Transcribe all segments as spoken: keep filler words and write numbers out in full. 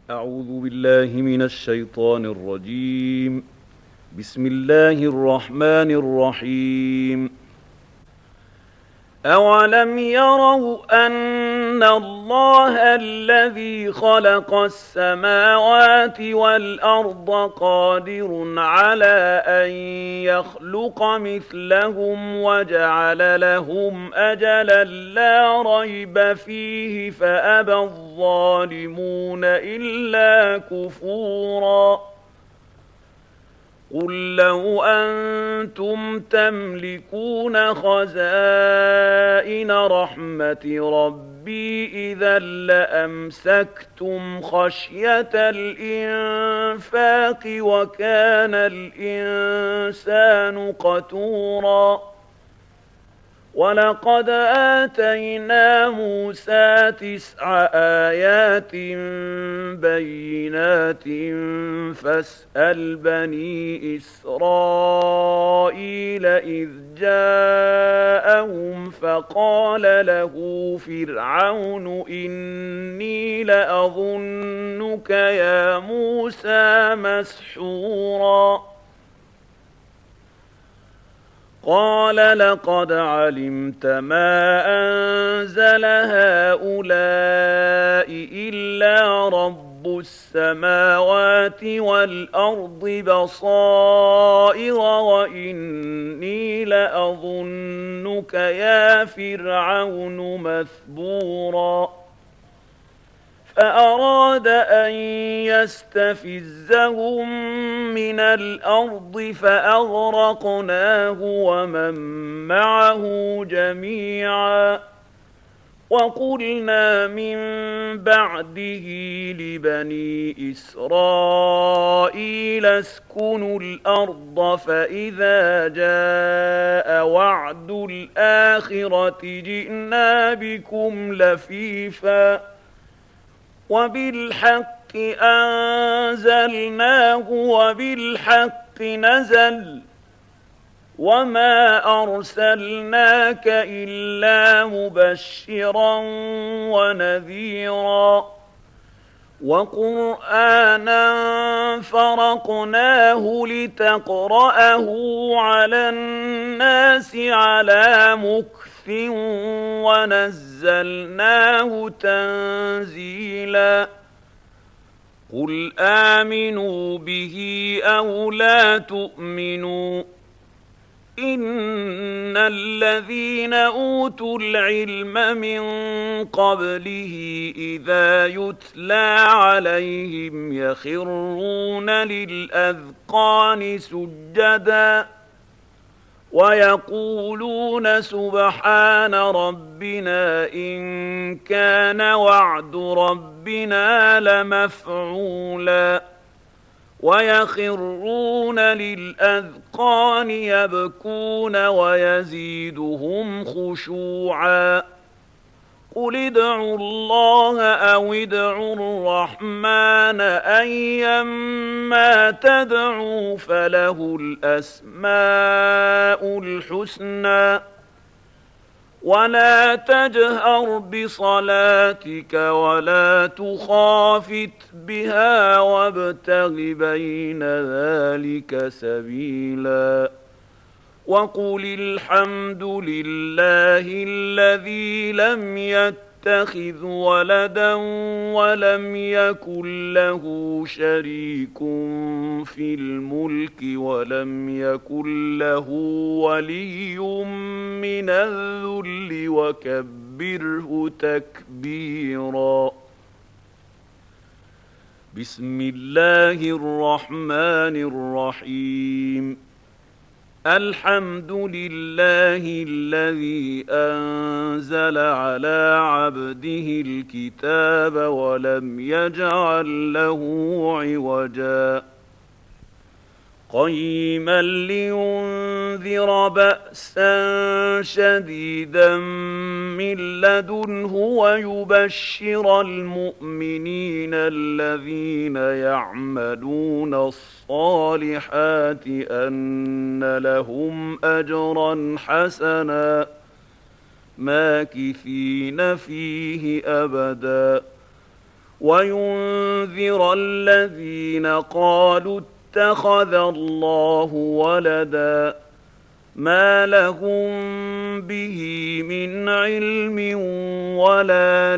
أعوذ بالله من الشيطان الرجيم. بسم الله الرحمن الرحيم. أولم يروا أن الله الذي خلق السماوات والأرض قادر على أن يخلق مثلهم وجعل لهم أجلا لا ريب فيه فأبى الظالمون إلا كفورا. قل لو أنتم تملكون خزائن رحمة ربي إذا لأمسكتم خشية الإنفاق وكان الإنسان قتورا. ولقد آتينا موسى تسع آيات بينات فاسأل بني إسرائيل إذ جاءهم فقال له فرعون إني لأظنك يا موسى مسحورا. قال لقد علمت ما أنزل هؤلاء إلا رب السماوات والأرض بصائر وإني لأظنك يا فرعون مثبورا. فأراد أن يستفزهم من الأرض فأغرقناه ومن معه جميعا. وقلنا من بعده لبني إسرائيل اسكنوا الأرض فإذا جاء وعد الآخرة جئنا بكم لفيفا وبالحق أنزلناه وبالحق نزل وما أرسلناك إلا مبشرا ونذيرا. وقرآنا فرقناه لتقرأه على الناس على مكث ونزلناه تنزيلا. قل آمنوا به أو لا تؤمنوا إن الذين أوتوا العلم من قبله إذا يتلى عليهم يخرون للأذقان سجدا ويقولون سبحان ربنا إن كان وعد ربنا لمفعولا. ويخرون للأذقان يبكون ويزيدهم خشوعا. قل ادعوا الله أو ادعوا الرحمن أيما تدعوا فله الأسماء الحسنى. ولا تجهر بصلاتك ولا تخافت بها وابتغ بين ذلك سبيلا. وقل الحمد لله الذي لم يتخذ ولدا ولم يكن له شريك في الملك ولم يكن له ولي من الذل وكبره تكبيرا. بسم الله الرحمن الرحيم. الحمد لله الذي أنزل على عبده الكتاب ولم يجعل له عوجا قيما لينذر بأسا شديدا من لدنه ويبشر المؤمنين الذين يعملون الصالحات أن لهم أجرا حسنا ماكثين فيه أبدا وينذر الذين قالوا اتخذ الله ولدا ما لهم به من علم ولا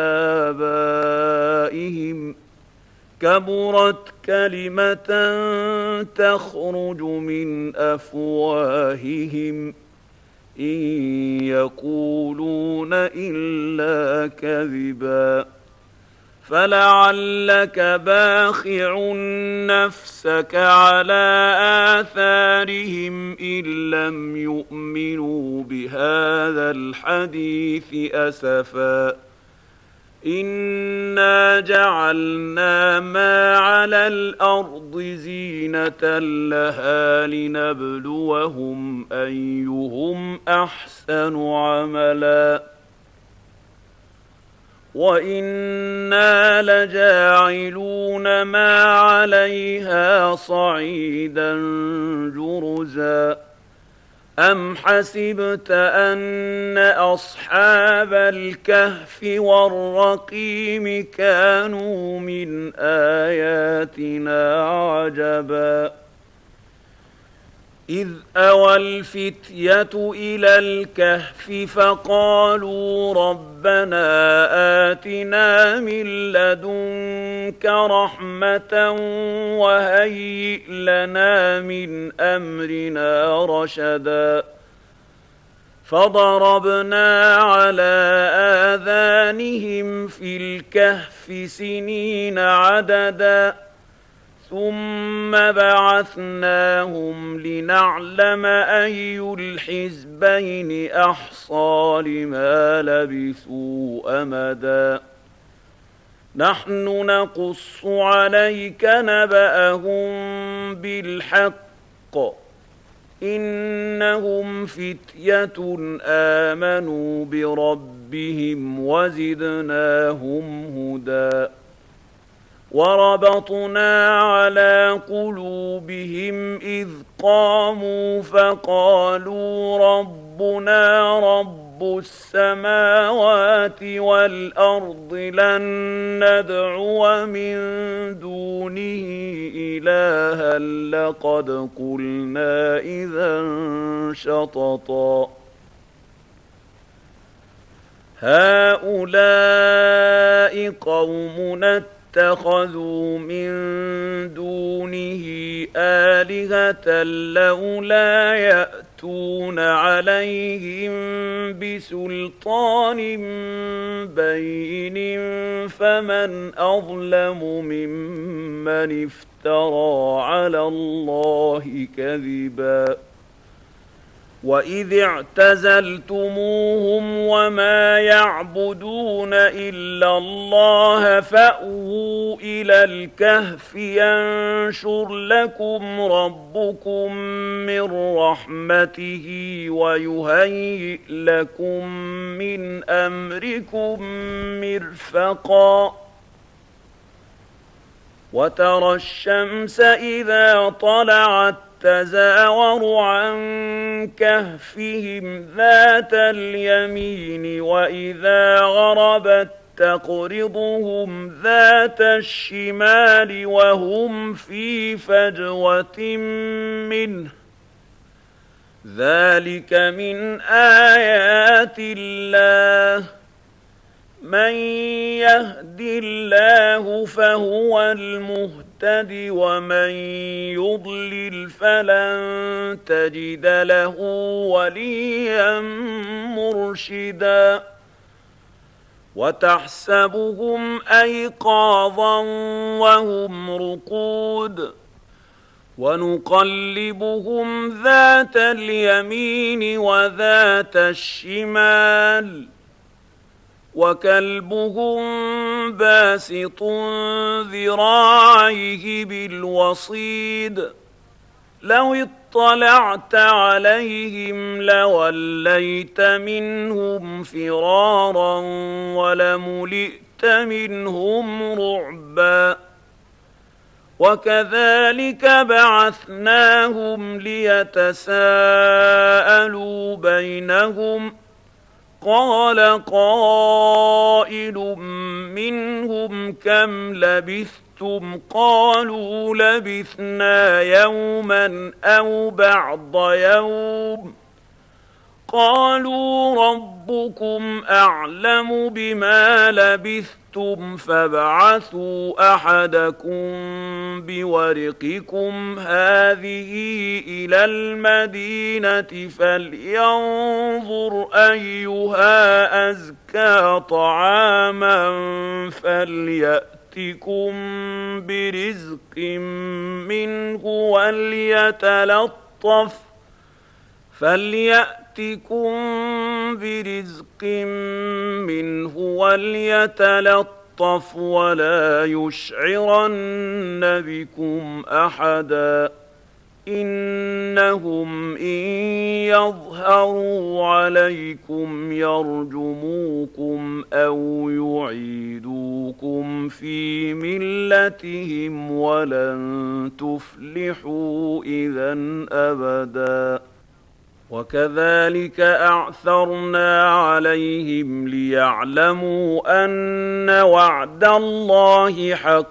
لآبائهم كبرت كلمة تخرج من أفواههم إن يقولون إلا كذبا فلعلك باخع نفسك على آثارهم إن لم يؤمنوا بهذا الحديث أسفا إنا جعلنا ما على الأرض زينة لها لنبلوهم أيهم أحسن عملا وإنا لجاعلون ما عليها صعيدا جرزا أم حسبت أن أصحاب الكهف والرقيم كانوا من آياتنا عجبا إذ أوى الفتية إلى الكهف فقالوا ربنا آتنا من لدنك رحمة وهيئ لنا من أمرنا رشدا فضربنا على آذانهم في الكهف سنين عددا ثم بعثناهم لنعلم أي الحزبين أحصى لما لبثوا أمدا نحن نقص عليك نبأهم بالحق إنهم فتية آمنوا بربهم وزدناهم هدى وربطنا على قلوبهم إذ قاموا فقالوا ربنا رب السماوات والأرض لن ندعو من دونه إلها لقد قلنا إذا شططا هؤلاء قومنا اتخذوا من دونه آلهة لولا يأتون عليهم بسلطان بين فمن أظلم ممن افترى على الله كذبا وإذ اعتزلتموهم وما يعبدون إلا الله فأووا إلى الكهف ينشر لكم ربكم من رحمته ويهيئ لكم من أمركم مرفقا وترى الشمس إذا طلعت تزاور عن كهفهم ذات اليمين وإذا غربت تقرضهم ذات الشمال وهم في فجوة منه ذلك من آيات الله من يهد الله فهو المهتد ومن يضلل فلن تجد له وليا مرشدا وتحسبهم أيقاظا وهم رقود ونقلبهم ذات اليمين وذات الشمال وكلبهم باسط ذراعيه بالوصيد لو اطلعت عليهم لوليت منهم فرارا ولملئت منهم رعبا وكذلك بعثناهم ليتساءلوا بينهم قال قائل منهم كم لبثتم قالوا لبثنا يوما أو بعض يوم قالوا ربكم أعلم بما لبثتم فابعثوا أحدكم بورقكم هذه إلى المدينة فلينظر أيها أزكى طعاما فليأتكم برزق منه وليتلطف فليأتكم برزق منه وليتلطف ولا يشعرن بكم أحدا إنهم إن يظهروا عليكم يرجموكم أو يعيدوكم في ملتهم ولن تفلحوا إذن أبدا وكذلك أعثرنا عليهم ليعلموا أن وعد الله حق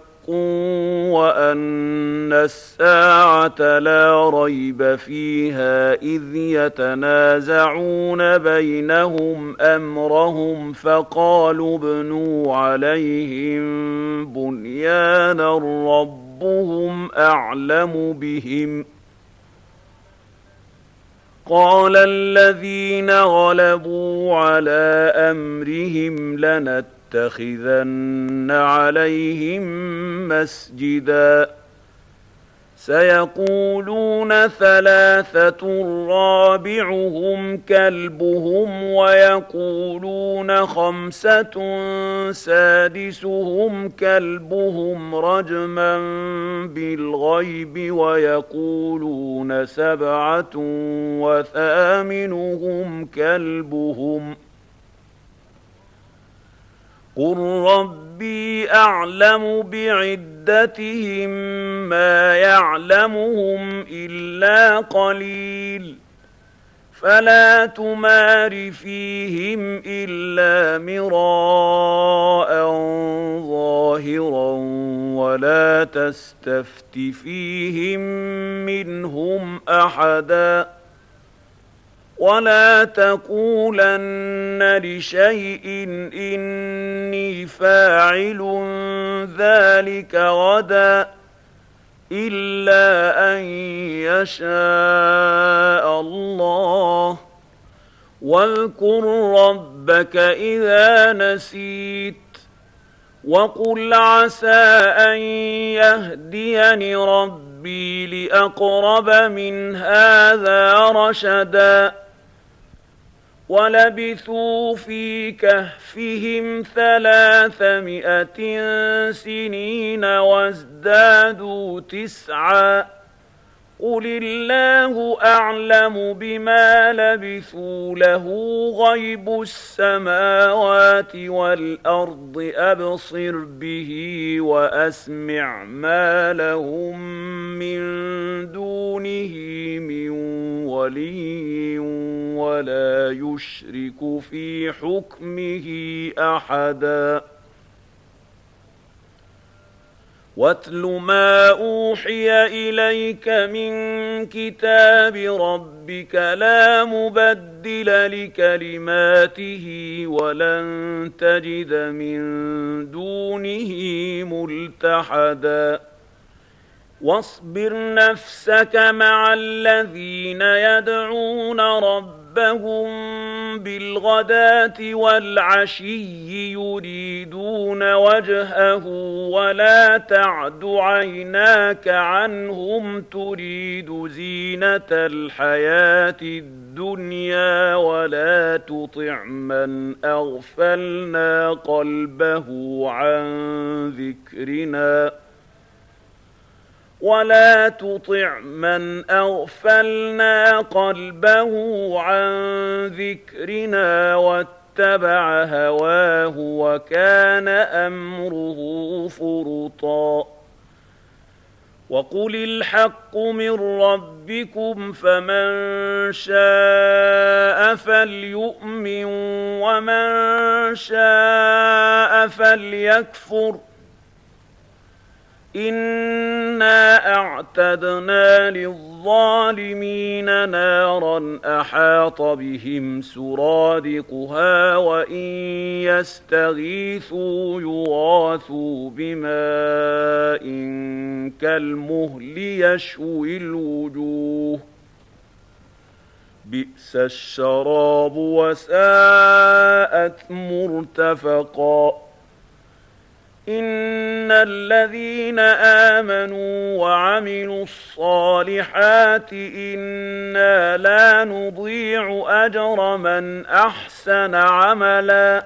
وأن الساعة لا ريب فيها إذ يتنازعون بينهم أمرهم فقالوا ابنوا عليهم بنيانا ربهم أعلم بهم قال الذين غلبوا على أمرهم لنتخذن عليهم مسجدا سيقولون ثلاثة رابعهم كلبهم ويقولون خمسة سادسهم كلبهم رجما بالغيب ويقولون سبعة وثامنهم كلبهم قل ربي أعلم بعدتهم ما يعلمهم إلا قليل فلا تمار فيهم إلا مراء ظاهرا ولا تستفت فيهم منهم أحدا ولا تقولن لشيء إني فاعل ذلك غدا إلا أن يشاء الله واذكر ربك إذا نسيت وقل عسى أن يهديني ربي لأقرب من هذا رشدا ولبثوا في كهفهم ثلاثمائة سنين وازدادوا تسعا قل الله أعلم بما لبثوا له غيب السماوات والأرض أبصر به وأسمع ما لهم من دونه من ولي ولا يشرك في حكمه أحدا واتل ما أوحي إليك من كتاب ربك لا مبدل لكلماته ولن تجد من دونه ملتحدا واصبر نفسك مع الذين يدعون ربهم بالغداة والعشي يريدون وجهه ولا تعد عيناك عنهم تريد زينة الحياة الدنيا ولا تطع من أغفلنا قلبه عن ذكرنا ولا تطع من أغفلنا قلبه عن ذكرنا واتبع هواه وكان أمره فرطا وقل الحق من ربكم فمن شاء فليؤمن ومن شاء فليكفر إنا أعتدنا للظالمين نارا أحاط بهم سرادقها وإن يستغيثوا يغاثوا بماء كالمهل يشوي الوجوه بئس الشراب وساءت مرتفقا إن الذين آمنوا وعملوا الصالحات إنا لا نضيع أجر من أحسن عملا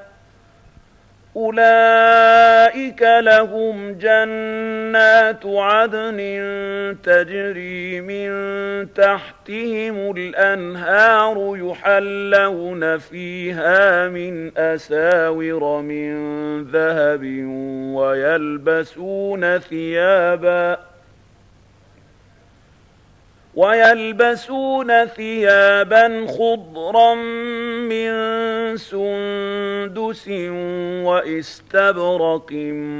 أولئك لهم جنات عدن تجري من تحتهم الأنهار يحلون فيها من أساور من ذهب ويلبسون ثيابا ويلبسون ثيابا خضرا من سندس واستبرق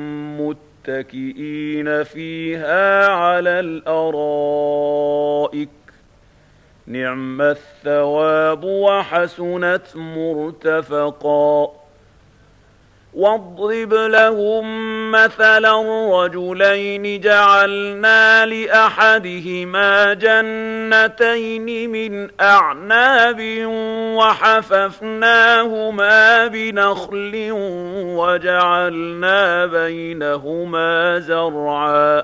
متكئين فيها على الأرائك نعم الثواب وحسنت مرتفقا واضرب لهم مثلا رجلين جعلنا لأحدهما جنتين من أعناب وحففناهما بنخل وجعلنا بينهما زرعا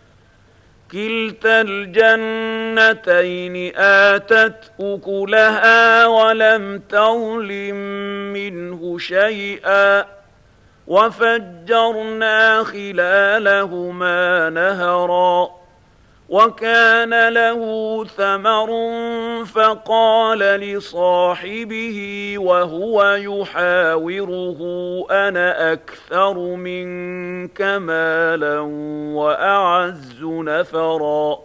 كلتا الجنتين آتت أكلها ولم تظلم منه شيئا وفجرنا خلالهما نهرا وكان له ثمر فقال لصاحبه وهو يحاوره أنا أكثر منك مالا وأعز نفرا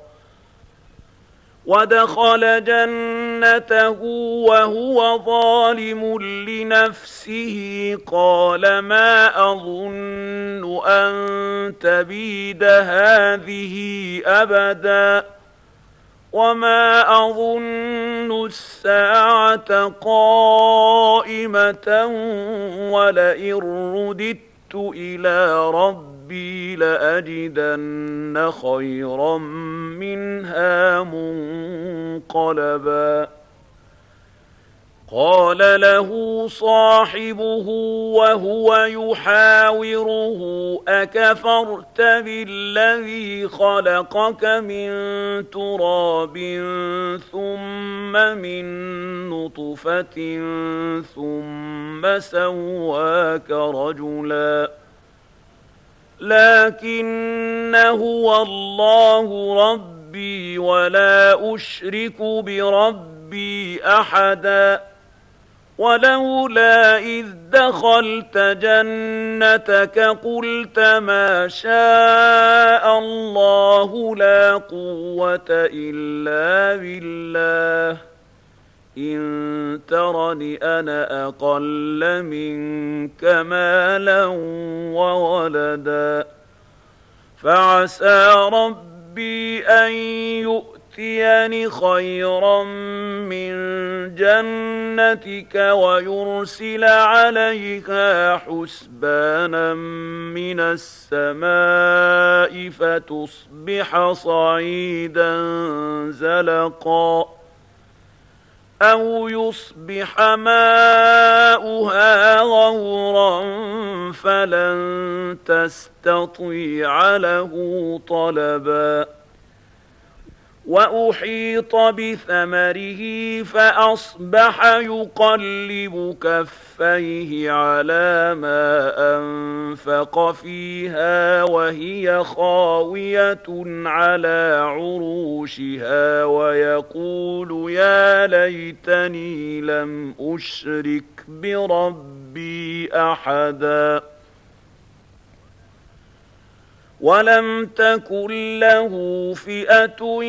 ودخل جنته وهو ظالم لنفسه قال ما أظن أن تبيد هذه أبدا وما أظن الساعة قائمة ولئن رددت إلى ربي لأجدن خيرا منها منقلبا قال له صاحبه وهو يحاوره أكفرت بالذي خلقك من تراب ثم من نطفة ثم سواك رجلا لكن هو الله ربي ولا أشرك بربي أحدا ولولا إذ دخلت جنتك قلت ما شاء الله لا قوة إلا بالله إن ترني أنا أقل منك مالا وولدا فعسى ربي أن يؤتيني خيرا من جنتك ويرسل عليها حسبانا من السماء فتصبح صعيدا زلقا أو يصبح ماؤها غورا فلن تستطيع له طلبا وأحيط بثمره فأصبح يقلب كفيه على ما أنفق فيها وهي خاوية على عروشها ويقول يا ليتني لم أشرك بربي أحدا ولم تكن له فئة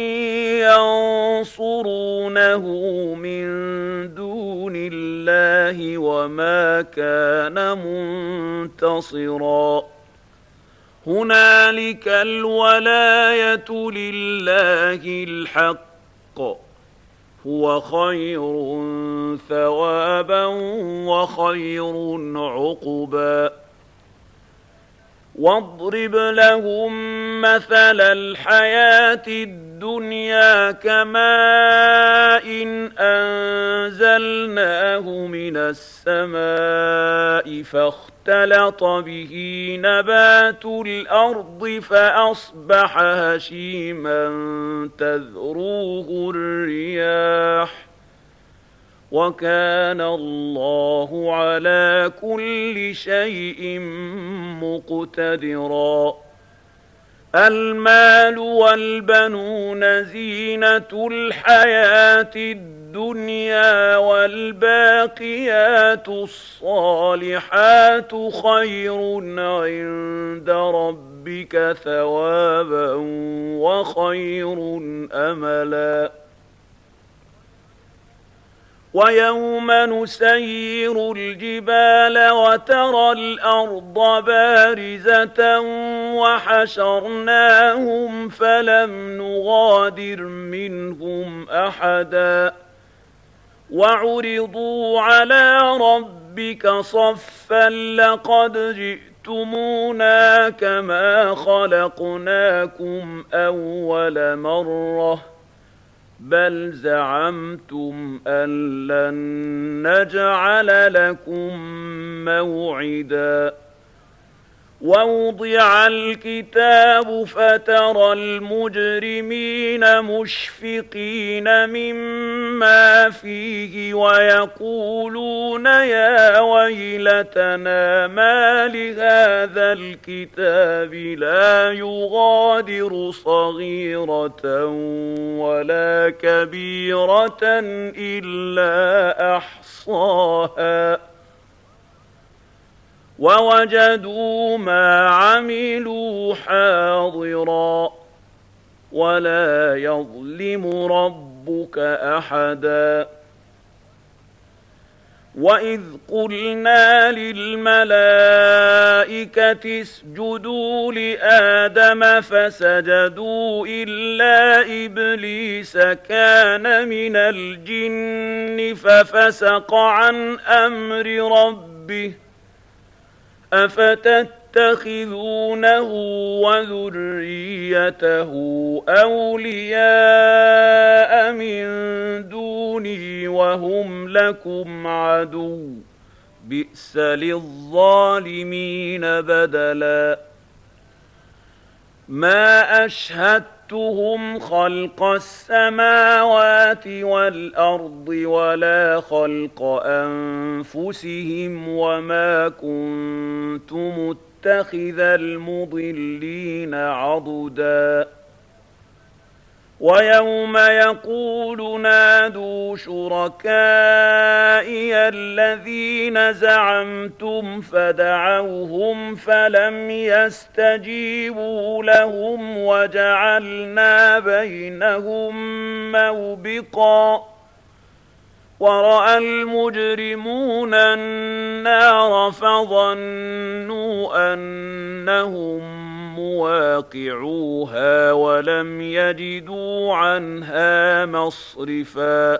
ينصرونه من دون الله وما كان منتصرا هنالك الولاية لله الحق هو خير ثوابا وخير عقبا واضرب لهم مثل الحياة الدنيا كماء إن أنزلناه من السماء فاختلط به نبات الأرض فأصبح هشيما تذروه الرياح وكان الله على كل شيء مقتدرا المال والبنون زينة الحياة الدنيا والباقيات الصالحات خير عند ربك ثوابا وخير أملا ويوم نسير الجبال وترى الأرض بارزة وحشرناهم فلم نغادر منهم أحدا وعرضوا على ربك صفا لقد جئتمونا كما خلقناكم أول مرة بل زعمتم أن لن نجعل لكم موعدا ووضع الكتاب فترى المجرمين مشفقين مما فيه ويقولون يا ويلتنا ما لهذا الكتاب لا يغادر صغيرة ولا كبيرة إلا أحصاها ووجدوا ما عملوا حاضرا ولا يظلم ربك أحدا وإذ قلنا للملائكة اسجدوا لآدم فسجدوا إلا إبليس كان من الجن ففسق عن أمر ربه أفتتخذونه وذريته أولياء من دوني وهم لكم عدو بئس للظالمين بدلا ما أشهدتهم خلق السماوات والأرض ولا خلق أنفسهم وما كنت متخذ المضلين عضدا ويوم يقول نادوا شركائي الذين زعمتم فدعوهم فلم يستجيبوا لهم وجعلنا بينهم موبقا ورأى المجرمون النار فظنوا أنهم مواقعوها ولم يجدوا عنها مصرفا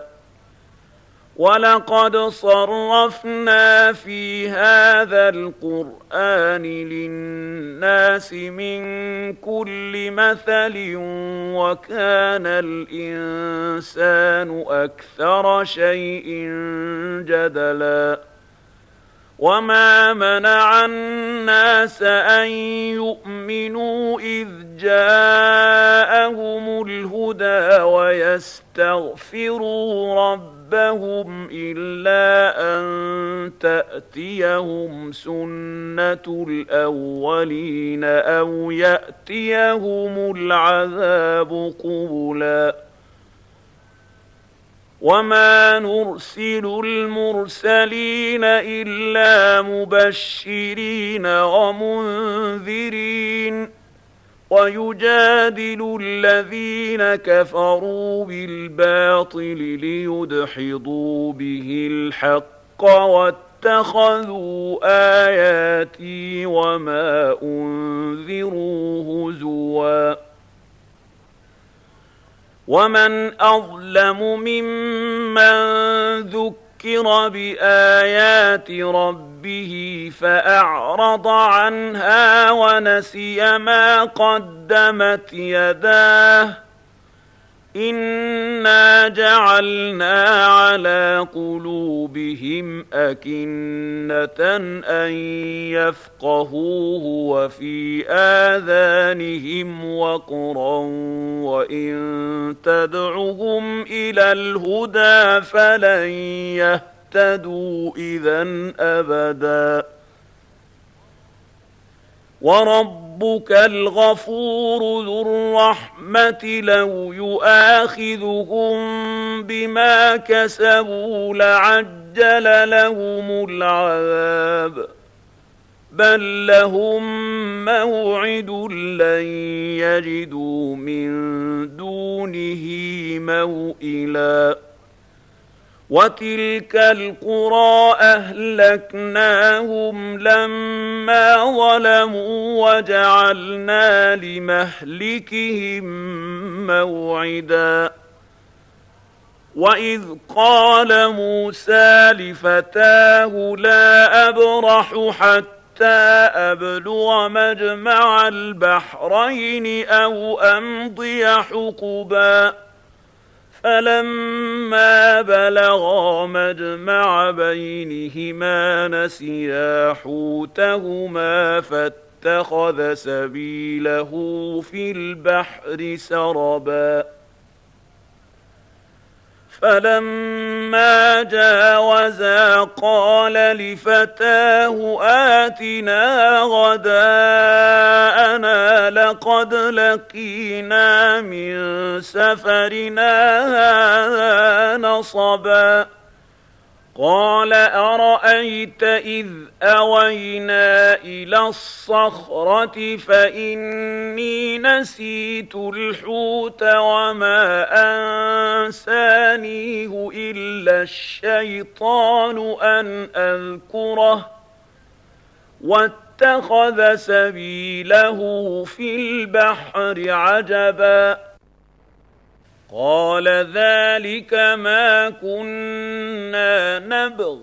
ولقد صرفنا في هذا القرآن للناس من كل مثل وكان الإنسان أكثر شيء جدلا وما منع الناس أن يؤمنوا إذ جاءهم الهدى ويستغفروا ربهم إلا أن تأتيهم سنة الأولين أو يأتيهم العذاب قبلا وما نرسل المرسلين إلا مبشرين ومنذرين ويجادل الذين كفروا بالباطل ليدحضوا به الحق واتخذوا آياتي وما أنذروا هزوا ومن أظلم ممن ذكر بآيات ربه فأعرض عنها ونسي ما قدمت يداه إنا جعلنا على قلوبهم أكنة أن يفقهوه وفي آذانهم وقرا وإن تدعهم إلى الهدى فلن يهتدوا إذن أبدا وربك الغفور ذو الرحمة لو يؤاخذهم بما كسبوا لعجل لهم العذاب بل لهم موعد لن يجدوا من دونه موئلا وتلك القرى أهلكناهم لما ظلموا وجعلنا لمهلكهم موعدا وإذ قال موسى لفتاه لا أبرح حتى أبلغ مجمع البحرين أو أمضي حقبا فلما بلغا مجمع بينهما نسيا حوتهما فاتخذ سبيله في البحر سربا فلما جاوزا قال لفتاه آتنا غداءنا لقد لقينا من سفرنا هذا نصبا قال أرأيت إذ أوينا إلى الصخرة فإني نسيت الحوت وما أنسانيه إلا الشيطان أن أذكره واتخذ سبيله في البحر عجبا قال ذلك ما كنا نبغ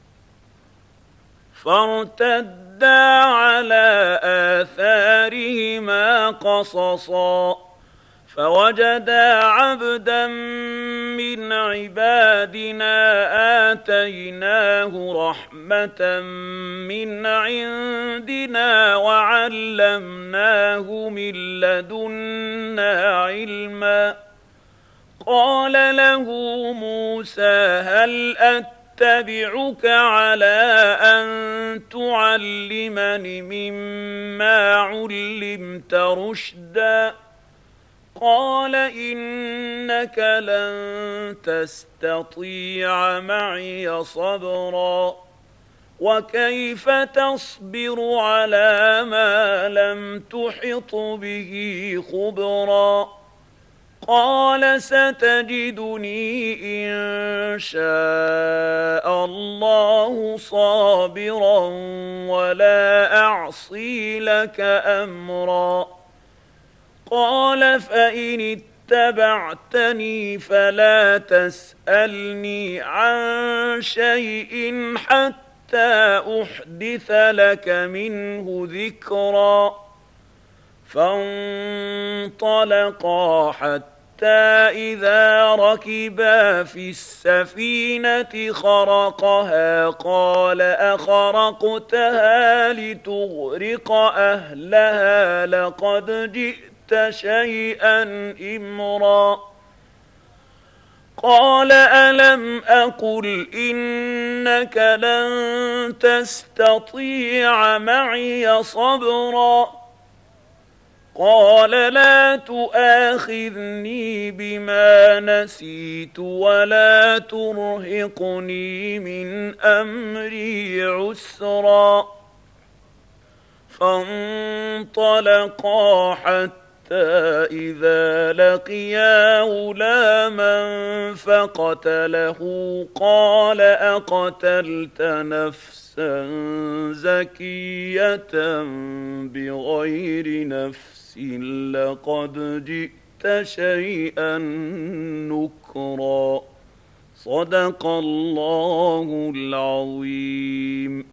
فارتدا على آثارهما قصصا فوجدا عبدا من عبادنا آتيناه رحمة من عندنا وعلمناه من لدنا علما قال له موسى هل أتبعك على أن تعلمني مما علمت رشدا قال إنك لن تستطيع معي صبرا وكيف تصبر على ما لم تحط به خبرا قال ستجدني إن شاء الله صابرا ولا أعصي لك أمرا قال فإن اتبعتني فلا تسألني عن شيء حتى أحدث لك منه ذكرا فانطلقا حتى إذا ركبا في السفينة خرقها قال أخرقتها لتغرق أهلها لقد جئت شيئا إمرا قال ألم أقل إنك لن تستطيع معي صبرا قال لا تؤاخذني بما نسيت ولا ترهقني من أمري عسرا فانطلقا حتى إذا لقيا غلاما فقتله قال أقتلت نفسا زكية بغير نفس لقد جئت شيئا نكرا. صدق الله العظيم.